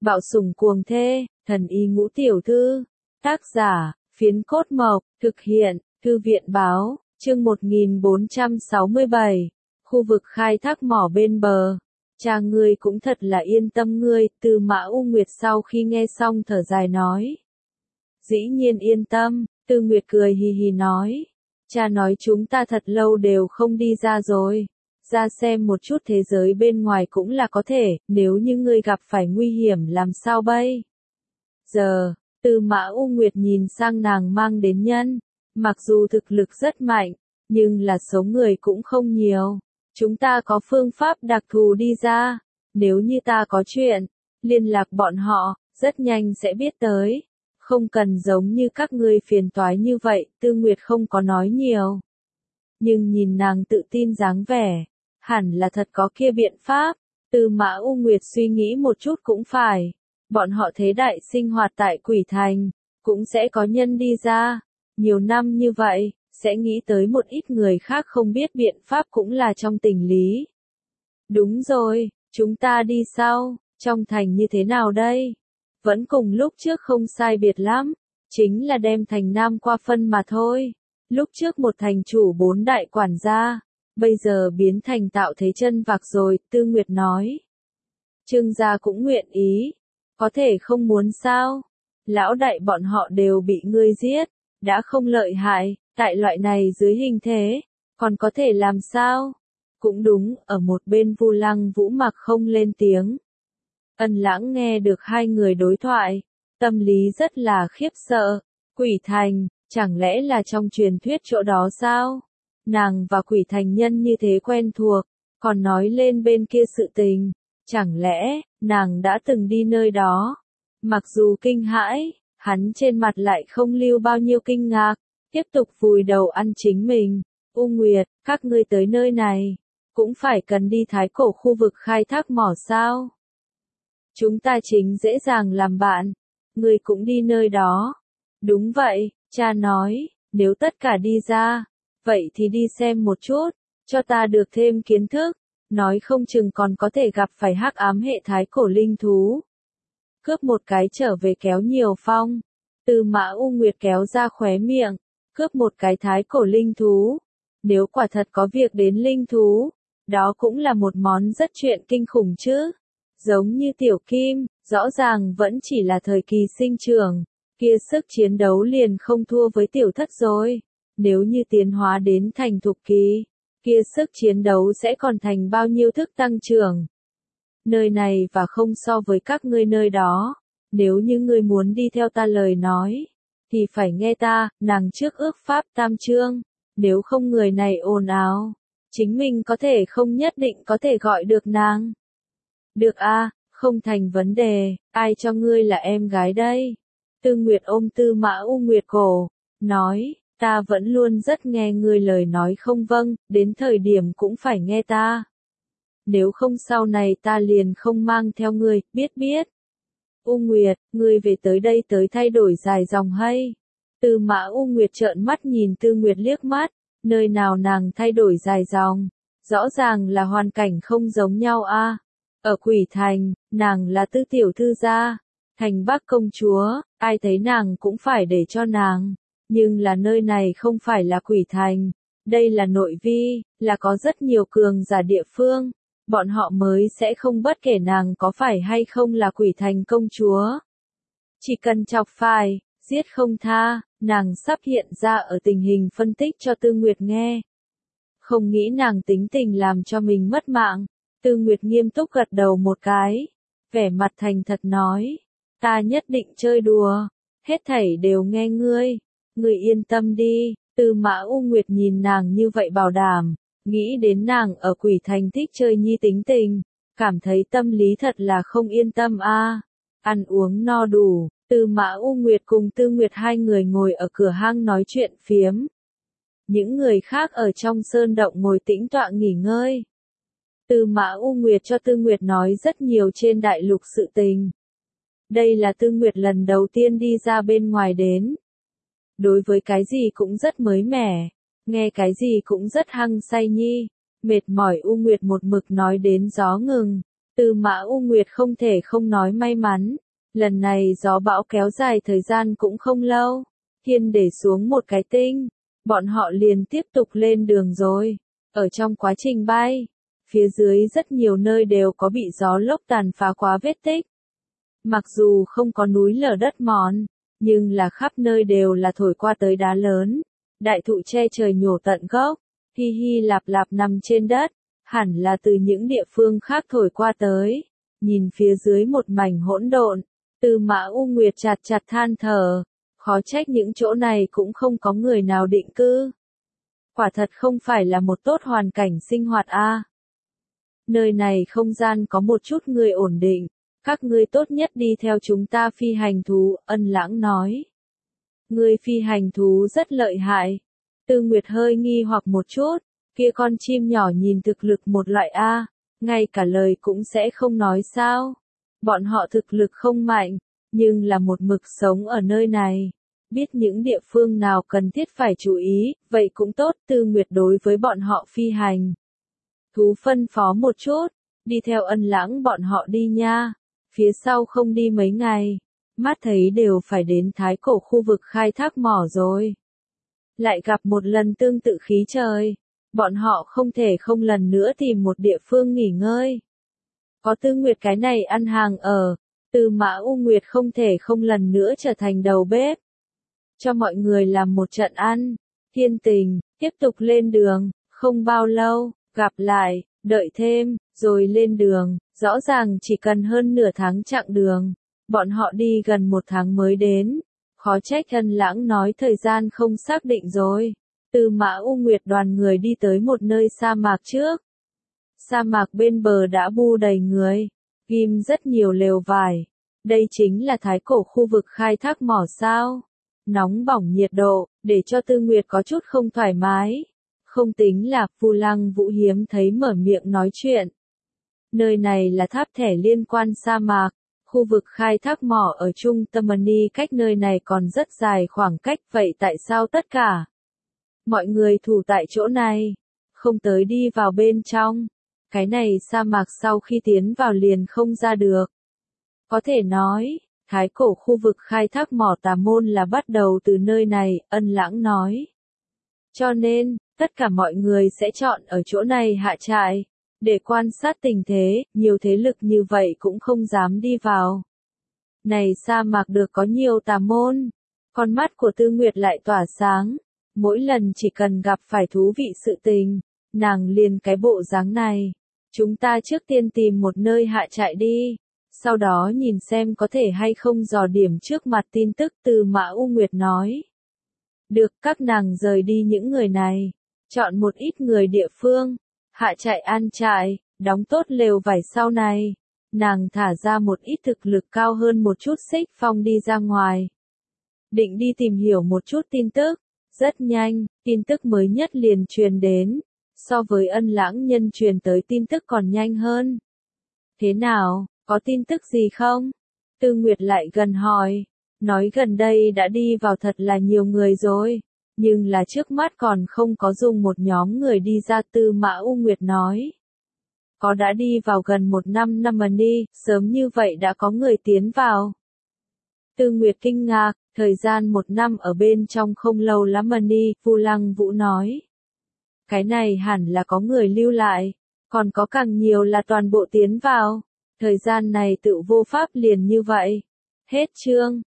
Bạo sủng cuồng thê, thần y ngũ tiểu thư. Tác giả, Phiến Cốt Mộc, thực hiện, Thư viện báo, chương 1467, khu vực khai thác mỏ bên bờ. Cha ngươi cũng thật là yên tâm ngươi, Tư Mã U Nguyệt sau khi nghe xong thở dài nói. Dĩ nhiên yên tâm, Tư Nguyệt cười hì hì nói. Cha nói chúng ta thật lâu đều không đi ra rồi. Ra xem một chút thế giới bên ngoài cũng là có thể, nếu như ngươi gặp phải nguy hiểm làm sao bây? Giờ, Tư Mã U Nguyệt nhìn sang nàng mang đến nhân. Mặc dù thực lực rất mạnh, nhưng là số người cũng không nhiều. Chúng ta có phương pháp đặc thù đi ra. Nếu như ta có chuyện, liên lạc bọn họ, rất nhanh sẽ biết tới. Không cần giống như các ngươi phiền toái như vậy, Tư Nguyệt không có nói nhiều. Nhưng nhìn nàng tự tin dáng vẻ, hẳn là thật có kia biện pháp. Tư Mã U Nguyệt suy nghĩ một chút cũng phải. Bọn họ thế đại sinh hoạt tại Quỷ Thành, cũng sẽ có nhân đi ra. Nhiều năm như vậy, sẽ nghĩ tới một ít người khác không biết biện pháp cũng là trong tình lý. Đúng rồi, chúng ta đi sau, trong thành như thế nào đây? Vẫn cùng lúc trước không sai biệt lắm, chính là đem thành Nam qua phân mà thôi. Lúc trước một thành chủ 4 đại quản gia, bây giờ biến thành tạo thế chân vạc rồi, Tư Nguyệt nói. Trương gia cũng nguyện ý, có thể không muốn sao? Lão đại bọn họ đều bị ngươi giết, đã không lợi hại, tại loại này dưới hình thế, còn có thể làm sao? Cũng đúng, ở một bên Vu Lăng Vũ mặc không lên tiếng. Ân Lãng nghe được hai người đối thoại, tâm lý rất là khiếp sợ. Quỷ Thành, chẳng lẽ là trong truyền thuyết chỗ đó sao? Nàng và Quỷ Thành nhân như thế quen thuộc, còn nói lên bên kia sự tình, chẳng lẽ nàng đã từng đi nơi đó? Mặc dù kinh hãi, hắn trên mặt lại không lưu bao nhiêu kinh ngạc, tiếp tục vùi đầu ăn chính mình. U Nguyệt, các ngươi tới nơi này, cũng phải cần đi Thái Cổ khu vực khai thác mỏ sao? Chúng ta chính dễ dàng làm bạn, ngươi cũng đi nơi đó. Đúng vậy, cha nói, nếu tất cả đi ra, vậy thì đi xem một chút, cho ta được thêm kiến thức, nói không chừng còn có thể gặp phải hắc ám hệ Thái Cổ linh thú. Cướp một cái trở về kéo nhiều phong. Tư Mã U Nguyệt kéo ra khóe miệng, cướp một cái Thái Cổ linh thú. Nếu quả thật có việc đến linh thú, đó cũng là một món rất chuyện kinh khủng chứ. Giống như Tiểu Kim, rõ ràng vẫn chỉ là thời kỳ sinh trưởng, kia sức chiến đấu liền không thua với Tiểu Thất rồi. Nếu như tiến hóa đến thành thục kỳ, kia sức chiến đấu sẽ còn thành bao nhiêu thức tăng trưởng. Nơi này và không so với các ngươi nơi đó. Nếu như ngươi muốn đi theo ta lời nói, thì phải nghe ta, nàng trước ước pháp tam chương. Nếu không người này ồn ào, chính mình có thể không nhất định có thể gọi được nàng. Được a, không thành vấn đề, ai cho ngươi là em gái đây? Tư Nguyệt ôm Tư Mã U Nguyệt cổ, nói, ta vẫn luôn rất nghe ngươi lời nói không vâng, đến thời điểm cũng phải nghe ta. Nếu không sau này ta liền không mang theo ngươi, biết biết. U Nguyệt, ngươi về tới đây tới thay đổi dài dòng hay? Tư Mã U Nguyệt trợn mắt nhìn Tư Nguyệt liếc mắt, nơi nào nàng thay đổi dài dòng, rõ ràng là hoàn cảnh không giống nhau a. Ở Quỷ Thành, nàng là Tư tiểu thư gia, thành Bắc công chúa, ai thấy nàng cũng phải để cho nàng, nhưng là nơi này không phải là Quỷ Thành, đây là nội vi, là có rất nhiều cường giả địa phương, bọn họ mới sẽ không bất kể nàng có phải hay không là Quỷ Thành công chúa. Chỉ cần chọc phải, giết không tha, nàng sắp hiện ra ở tình hình phân tích cho Tư Nguyệt nghe. Không nghĩ nàng tính tình làm cho mình mất mạng. Tư Nguyệt nghiêm túc gật đầu một cái, vẻ mặt thành thật nói, ta nhất định chơi đùa, hết thảy đều nghe ngươi, ngươi yên tâm đi. Tư Mã U Nguyệt nhìn nàng như vậy bảo đảm, nghĩ đến nàng ở Quỷ Thành thích chơi nhi tính tình, cảm thấy tâm lý thật là không yên tâm a. Ăn uống no đủ, Tư Mã U Nguyệt cùng Tư Nguyệt hai người ngồi ở cửa hang nói chuyện phiếm. Những người khác ở trong sơn động ngồi tĩnh tọa nghỉ ngơi. Tư Mã U Nguyệt cho Tư Nguyệt nói rất nhiều trên đại lục sự tình. Đây là Tư Nguyệt lần đầu tiên đi ra bên ngoài đến. Đối với cái gì cũng rất mới mẻ, nghe cái gì cũng rất hăng say nhi. Mệt mỏi U Nguyệt một mực nói đến gió ngừng, Tư Mã U Nguyệt không thể không nói may mắn. Lần này gió bão kéo dài thời gian cũng không lâu. Thiên để xuống một cái tinh. Bọn họ liền tiếp tục lên đường rồi. Ở trong quá trình bay, phía dưới rất nhiều nơi đều có bị gió lốc tàn phá quá vết tích. Mặc dù không có núi lở đất mòn, nhưng là khắp nơi đều là thổi qua tới đá lớn. Đại thụ che trời nhổ tận gốc, hi hi lạp lạp nằm trên đất, hẳn là từ những địa phương khác thổi qua tới. Nhìn phía dưới một mảnh hỗn độn, Tư Mã U Nguyệt chặt chặt than thở, khó trách những chỗ này cũng không có người nào định cư. Quả thật không phải là một tốt hoàn cảnh sinh hoạt a. Nơi này không gian có một chút người ổn định, các ngươi tốt nhất đi theo chúng ta phi hành thú, Ân Lãng nói. Ngươi phi hành thú rất lợi hại. Tư Nguyệt hơi nghi hoặc một chút, kia con chim nhỏ nhìn thực lực một loại a, ngay cả lời cũng sẽ không nói sao. Bọn họ thực lực không mạnh, nhưng là một mực sống ở nơi này. Biết những địa phương nào cần thiết phải chú ý, vậy cũng tốt. Tư Nguyệt đối với bọn họ phi hành thú phân phó một chút, đi theo Ân Lãng bọn họ đi nha. Phía sau không đi mấy ngày, mắt thấy đều phải đến Thái Cổ khu vực khai thác mỏ rồi. Lại gặp một lần tương tự khí trời, bọn họ không thể không lần nữa tìm một địa phương nghỉ ngơi. Có Tư Nguyệt cái này ăn hàng ở, Tư Mã U Nguyệt không thể không lần nữa trở thành đầu bếp. Cho mọi người làm một trận ăn. Thiên Tình, tiếp tục lên đường, không bao lâu, gặp lại, đợi thêm, rồi lên đường, rõ ràng chỉ cần hơn nửa tháng chặng đường. Bọn họ đi gần một tháng mới đến. Khó trách Ân Lãng nói thời gian không xác định rồi. Tư Mã U Nguyệt đoàn người đi tới một nơi sa mạc trước. Sa mạc bên bờ đã bu đầy người, ghim rất nhiều lều vải. Đây chính là Thái Cổ khu vực khai thác mỏ sao. Nóng bỏng nhiệt độ, để cho Tư Nguyệt có chút không thoải mái. Không tính là, Vu Lăng Vũ hiếm thấy mở miệng nói chuyện. Nơi này là tháp thẻ liên quan sa mạc. Khu vực khai thác mỏ ở trung tâm Mani cách nơi này còn rất dài khoảng cách, vậy tại sao tất cả mọi người thủ tại chỗ này, không tới đi vào bên trong? Cái này sa mạc sau khi tiến vào liền không ra được. Có thể nói, Thái Cổ khu vực khai thác mỏ tà môn là bắt đầu từ nơi này, Ân Lãng nói. Cho nên, tất cả mọi người sẽ chọn ở chỗ này hạ trại, để quan sát tình thế, nhiều thế lực như vậy cũng không dám đi vào. Này sa mạc được có nhiều tà môn, con mắt của Tư Nguyệt lại tỏa sáng, mỗi lần chỉ cần gặp phải thú vị sự tình, nàng liền cái bộ dáng này. Chúng ta trước tiên tìm một nơi hạ trại đi, sau đó nhìn xem có thể hay không dò điểm trước mặt tin tức. Tư Mã U Nguyệt nói. Được, các nàng rời đi những người này, chọn một ít người địa phương, hạ trại an trại, đóng tốt lều vải sau này. Nàng thả ra một ít thực lực cao hơn một chút Xích Phong đi ra ngoài. Định đi tìm hiểu một chút tin tức, rất nhanh, tin tức mới nhất liền truyền đến. So với Ân Lãng nhân truyền tới tin tức còn nhanh hơn. Thế nào, có tin tức gì không? Tư Nguyệt lại gần hỏi, nói gần đây đã đi vào thật là nhiều người rồi, nhưng là trước mắt còn không có dùng một nhóm người đi ra. Tư Mã U Nguyệt nói. Có đã đi vào gần 1 năm Mani, sớm như vậy đã có người tiến vào. Tư Nguyệt kinh ngạc, thời gian 1 năm ở bên trong không lâu lắm Mani, Vu Lăng Vũ nói. Cái này hẳn là có người lưu lại, còn có càng nhiều là toàn bộ tiến vào. Thời gian này tự vô pháp liền như vậy. Hết chương.